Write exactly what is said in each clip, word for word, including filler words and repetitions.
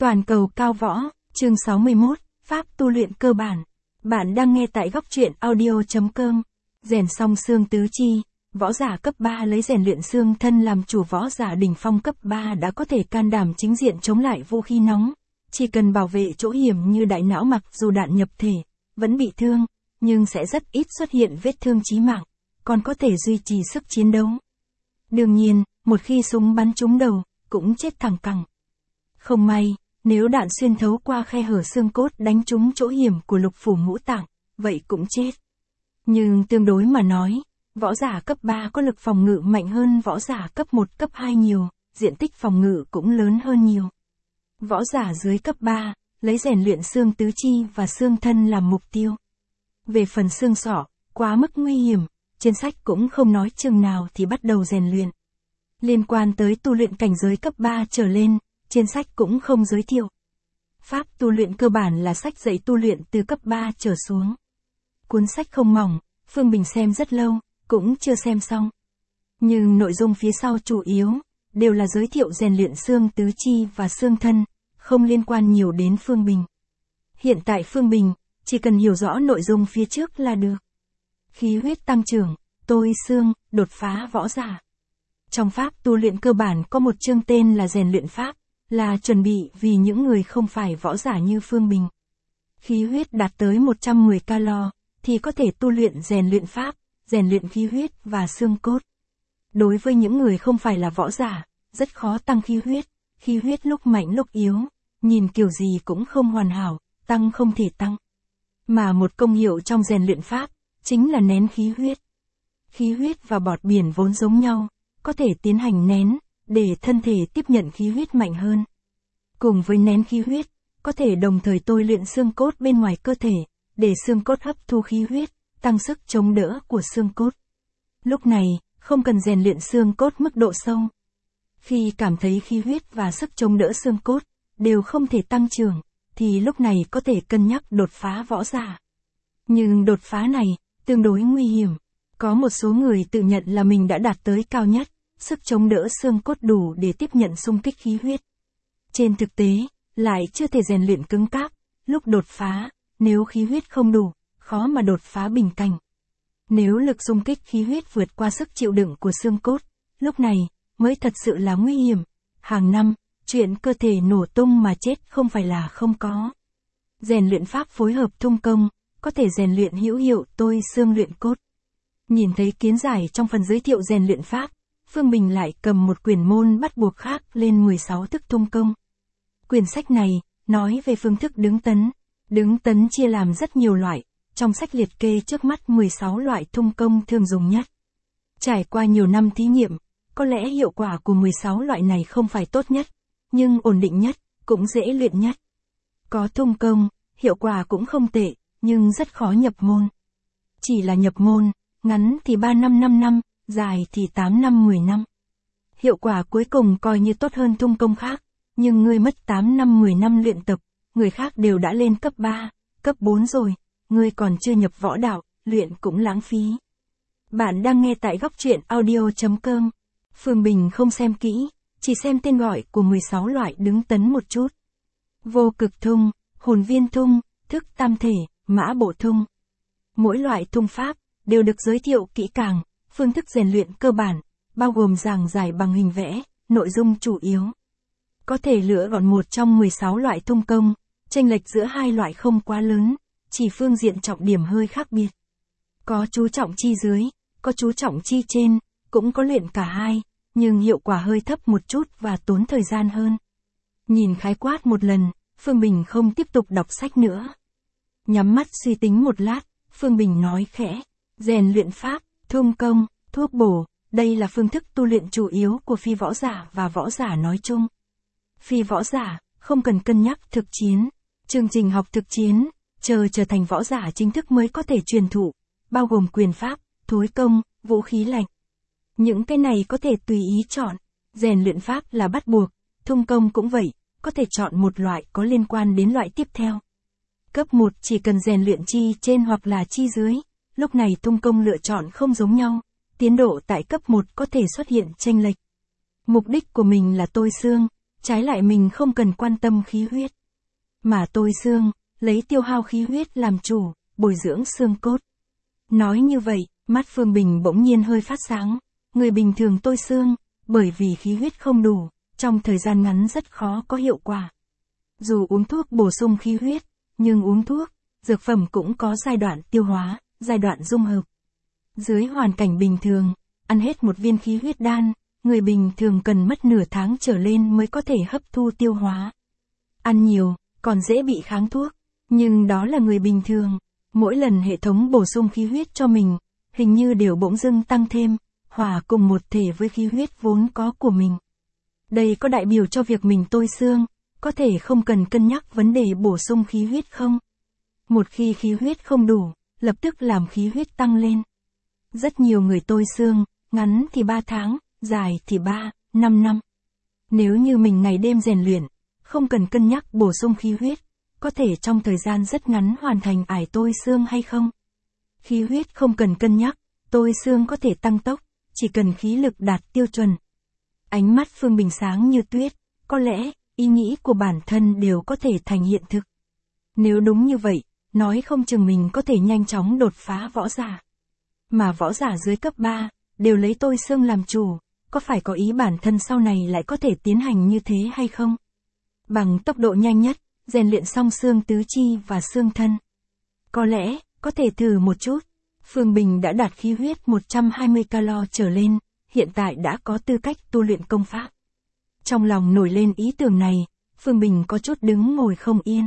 Toàn cầu cao võ, chương sáu mươi mốt, Pháp tu luyện cơ bản. Bạn đang nghe tại góc truyện audio chấm com. Rèn xong xương tứ chi, võ giả cấp ba lấy rèn luyện xương thân làm chủ. Võ giả đỉnh phong cấp ba đã có thể can đảm chính diện chống lại vũ khí nóng. Chỉ cần bảo vệ chỗ hiểm như đại não, mặc dù đạn nhập thể, vẫn bị thương, nhưng sẽ rất ít xuất hiện vết thương chí mạng, còn có thể duy trì sức chiến đấu. Đương nhiên, một khi súng bắn trúng đầu, cũng chết thẳng cẳng. Không may, nếu đạn xuyên thấu qua khe hở xương cốt đánh trúng chỗ hiểm của lục phủ ngũ tạng, vậy cũng chết. Nhưng tương đối mà nói, võ giả cấp ba có lực phòng ngự mạnh hơn võ giả cấp một, cấp hai nhiều, diện tích phòng ngự cũng lớn hơn nhiều. Võ giả dưới cấp ba, lấy rèn luyện xương tứ chi và xương thân làm mục tiêu. Về phần xương sọ, quá mức nguy hiểm, trên sách cũng không nói chừng nào thì bắt đầu rèn luyện. Liên quan tới tu luyện cảnh giới cấp ba trở lên, trên sách cũng không giới thiệu. Pháp tu luyện cơ bản là sách dạy tu luyện từ cấp ba trở xuống. Cuốn sách không mỏng, Phương Bình xem rất lâu, cũng chưa xem xong. Nhưng nội dung phía sau chủ yếu, đều là giới thiệu rèn luyện xương tứ chi và xương thân, không liên quan nhiều đến Phương Bình. Hiện tại Phương Bình, chỉ cần hiểu rõ nội dung phía trước là được. Khí huyết tăng trưởng, tôi xương, đột phá võ giả. Trong pháp tu luyện cơ bản có một chương tên là rèn luyện pháp, là chuẩn bị vì những người không phải võ giả như Phương Bình. Khí huyết đạt tới một trăm mười calo, thì có thể tu luyện rèn luyện pháp, rèn luyện khí huyết và xương cốt. Đối với những người không phải là võ giả, rất khó tăng khí huyết, khí huyết lúc mạnh lúc yếu, nhìn kiểu gì cũng không hoàn hảo, tăng không thể tăng. Mà một công hiệu trong rèn luyện pháp, chính là nén khí huyết. Khí huyết và bọt biển vốn giống nhau, có thể tiến hành nén, để thân thể tiếp nhận khí huyết mạnh hơn. Cùng với nén khí huyết, có thể đồng thời tôi luyện xương cốt bên ngoài cơ thể, để xương cốt hấp thu khí huyết, tăng sức chống đỡ của xương cốt. Lúc này, không cần rèn luyện xương cốt mức độ sâu. Khi cảm thấy khí huyết và sức chống đỡ xương cốt, đều không thể tăng trưởng, thì lúc này có thể cân nhắc đột phá võ giả. Nhưng đột phá này, tương đối nguy hiểm. Có một số người tự nhận là mình đã đạt tới cao nhất, sức chống đỡ xương cốt đủ để tiếp nhận xung kích khí huyết. Trên thực tế, lại chưa thể rèn luyện cứng cáp, lúc đột phá, nếu khí huyết không đủ, khó mà đột phá bình cảnh. Nếu lực xung kích khí huyết vượt qua sức chịu đựng của xương cốt, lúc này, mới thật sự là nguy hiểm. Hàng năm, chuyện cơ thể nổ tung mà chết không phải là không có. Rèn luyện pháp phối hợp thung công, có thể rèn luyện hữu hiệu tôi xương luyện cốt. Nhìn thấy kiến giải trong phần giới thiệu rèn luyện pháp, Phương Bình lại cầm một quyển môn bắt buộc khác lên mười sáu thức thung công. Quyển sách này, nói về phương thức đứng tấn. Đứng tấn chia làm rất nhiều loại, trong sách liệt kê trước mắt mười sáu loại thung công thường dùng nhất. Trải qua nhiều năm thí nghiệm, có lẽ hiệu quả của mười sáu loại này không phải tốt nhất, nhưng ổn định nhất, cũng dễ luyện nhất. Có thung công, hiệu quả cũng không tệ, nhưng rất khó nhập môn. Chỉ là nhập môn, ngắn thì ba năm năm năm, dài thì tám năm mười năm. Hiệu quả cuối cùng coi như tốt hơn thung công khác, nhưng ngươi mất tám năm mười năm luyện tập, người khác đều đã lên cấp ba, cấp bốn rồi, ngươi còn chưa nhập võ đạo, luyện cũng lãng phí. Bạn đang nghe tại góc truyện audio chấm com. Phương Bình không xem kỹ, chỉ xem tên gọi của mười sáu loại đứng tấn một chút. Vô cực thung, hồn viên thung, thức tam thể, mã bộ thung. Mỗi loại thung pháp, đều được giới thiệu kỹ càng, phương thức rèn luyện cơ bản, bao gồm giảng giải bằng hình vẽ, nội dung chủ yếu. Có thể lựa gọn một trong mười sáu loại thung công, chênh lệch giữa hai loại không quá lớn, chỉ phương diện trọng điểm hơi khác biệt. Có chú trọng chi dưới, có chú trọng chi trên, cũng có luyện cả hai, nhưng hiệu quả hơi thấp một chút và tốn thời gian hơn. Nhìn khái quát một lần, Phương Bình không tiếp tục đọc sách nữa. Nhắm mắt suy tính một lát, Phương Bình nói khẽ, rèn luyện pháp, thung công, thuốc bổ, đây là phương thức tu luyện chủ yếu của phi võ giả và võ giả nói chung. Phi võ giả, không cần cân nhắc thực chiến, chương trình học thực chiến, chờ trở thành võ giả chính thức mới có thể truyền thụ, bao gồm quyền pháp, thối công, vũ khí lạnh. Những cái này có thể tùy ý chọn, rèn luyện pháp là bắt buộc, thung công cũng vậy, có thể chọn một loại có liên quan đến loại tiếp theo. Cấp một chỉ cần rèn luyện chi trên hoặc là chi dưới, lúc này thung công lựa chọn không giống nhau, tiến độ tại cấp một có thể xuất hiện chênh lệch. Mục đích của mình là tôi xương, trái lại mình không cần quan tâm khí huyết. Mà tôi xương, lấy tiêu hao khí huyết làm chủ, bồi dưỡng xương cốt. Nói như vậy, mắt Phương Bình bỗng nhiên hơi phát sáng. Người bình thường tôi xương, bởi vì khí huyết không đủ, trong thời gian ngắn rất khó có hiệu quả. Dù uống thuốc bổ sung khí huyết, nhưng uống thuốc, dược phẩm cũng có giai đoạn tiêu hóa, giai đoạn dung hợp. Dưới hoàn cảnh bình thường, ăn hết một viên khí huyết đan, người bình thường cần mất nửa tháng trở lên mới có thể hấp thu tiêu hóa. Ăn nhiều, còn dễ bị kháng thuốc, nhưng đó là người bình thường. Mỗi lần hệ thống bổ sung khí huyết cho mình, hình như đều bỗng dưng tăng thêm, hòa cùng một thể với khí huyết vốn có của mình. Đây có đại biểu cho việc mình tôi xương, có thể không cần cân nhắc vấn đề bổ sung khí huyết không? Một khi khí huyết không đủ, lập tức làm khí huyết tăng lên. Rất nhiều người tôi xương, ngắn thì ba tháng, dài thì ba, năm năm. Nếu như mình ngày đêm rèn luyện, không cần cân nhắc bổ sung khí huyết, có thể trong thời gian rất ngắn hoàn thành ải tôi xương hay không? Khí huyết không cần cân nhắc, tôi xương có thể tăng tốc, chỉ cần khí lực đạt tiêu chuẩn. Ánh mắt Phương Bình sáng như tuyết, có lẽ, ý nghĩ của bản thân đều có thể thành hiện thực. Nếu đúng như vậy, nói không chừng mình có thể nhanh chóng đột phá võ giả. Mà võ giả dưới cấp ba, đều lấy tôi xương làm chủ, có phải có ý bản thân sau này lại có thể tiến hành như thế hay không? Bằng tốc độ nhanh nhất, rèn luyện xong xương tứ chi và xương thân. Có lẽ, có thể thử một chút. Phương Bình đã đạt khí huyết một trăm hai mươi calo trở lên, hiện tại đã có tư cách tu luyện công pháp. Trong lòng nổi lên ý tưởng này, Phương Bình có chút đứng ngồi không yên.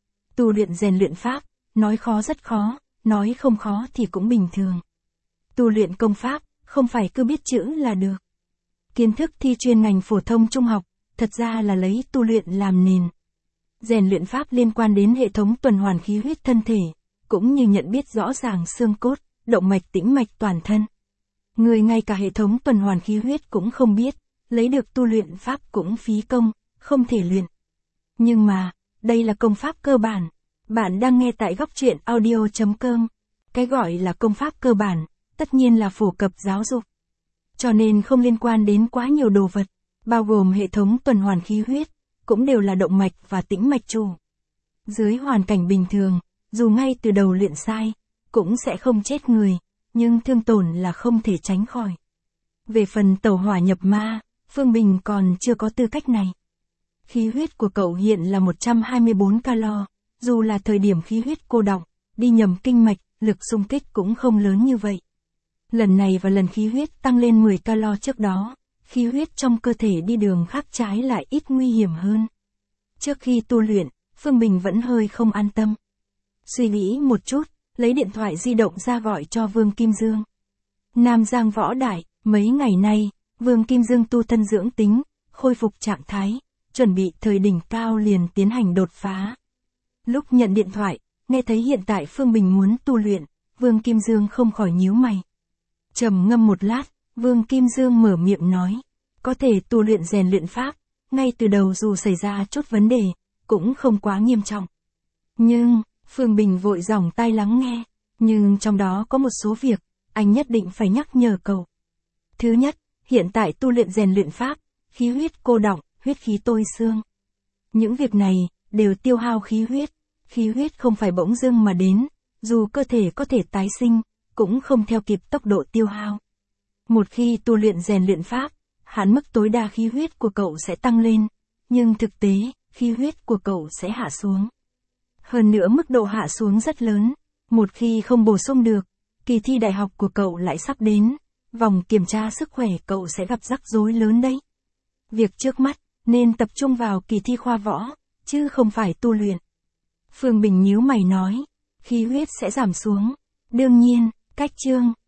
Tu luyện rèn luyện pháp, nói khó rất khó, nói không khó thì cũng bình thường. Tu luyện công pháp, không phải cứ biết chữ là được. Kiến thức thi chuyên ngành phổ thông trung học, thật ra là lấy tu luyện làm nền. Rèn luyện pháp liên quan đến hệ thống tuần hoàn khí huyết thân thể, cũng như nhận biết rõ ràng xương cốt, động mạch tĩnh mạch toàn thân. Người ngay cả hệ thống tuần hoàn khí huyết cũng không biết, lấy được tu luyện pháp cũng phí công, không thể luyện. Nhưng mà, đây là công pháp cơ bản. Bạn đang nghe tại góc truyện audio chấm com. Cái gọi là công pháp cơ bản, tất nhiên là phổ cập giáo dục. Cho nên không liên quan đến quá nhiều đồ vật, bao gồm hệ thống tuần hoàn khí huyết, cũng đều là động mạch và tĩnh mạch chủ. Dưới hoàn cảnh bình thường, dù ngay từ đầu luyện sai, cũng sẽ không chết người, nhưng thương tổn là không thể tránh khỏi. Về phần tẩu hỏa nhập ma, Phương Bình còn chưa có tư cách này. Khí huyết của cậu hiện là một trăm hai mươi bốn calo, dù là thời điểm khí huyết cô đọng, đi nhầm kinh mạch, lực xung kích cũng không lớn như vậy. Lần này và lần khí huyết tăng lên mười calo trước đó, khí huyết trong cơ thể đi đường khác trái lại ít nguy hiểm hơn. Trước khi tu luyện, Phương Bình vẫn hơi không an tâm. Suy nghĩ một chút, lấy điện thoại di động ra gọi cho Vương Kim Dương. Nam Giang Võ Đại, mấy ngày nay, Vương Kim Dương tu thân dưỡng tính, khôi phục trạng thái, chuẩn bị thời đỉnh cao liền tiến hành đột phá. Lúc nhận điện thoại, nghe thấy hiện tại Phương Bình muốn tu luyện, Vương Kim Dương không khỏi nhíu mày. Trầm ngâm một lát, Vương Kim Dương mở miệng nói, có thể tu luyện rèn luyện pháp, ngay từ đầu dù xảy ra chút vấn đề, cũng không quá nghiêm trọng. Nhưng, Phương Bình vội dòng tai lắng nghe, nhưng trong đó có một số việc, anh nhất định phải nhắc nhở cậu. Thứ nhất, hiện tại tu luyện rèn luyện pháp, khí huyết cô đọng, huyết khí tôi xương. Những việc này, đều tiêu hao khí huyết, khí huyết không phải bỗng dưng mà đến, dù cơ thể có thể tái sinh, cũng không theo kịp tốc độ tiêu hao. Một khi tu luyện rèn luyện pháp, hạn mức tối đa khí huyết của cậu sẽ tăng lên, nhưng thực tế, khí huyết của cậu sẽ hạ xuống. Hơn nữa mức độ hạ xuống rất lớn, một khi không bổ sung được, kỳ thi đại học của cậu lại sắp đến, vòng kiểm tra sức khỏe cậu sẽ gặp rắc rối lớn đấy. Việc trước mắt, nên tập trung vào kỳ thi khoa võ, chứ không phải tu luyện. Phương Bình nhíu mày nói, khí huyết sẽ giảm xuống. Đương nhiên, cách chương,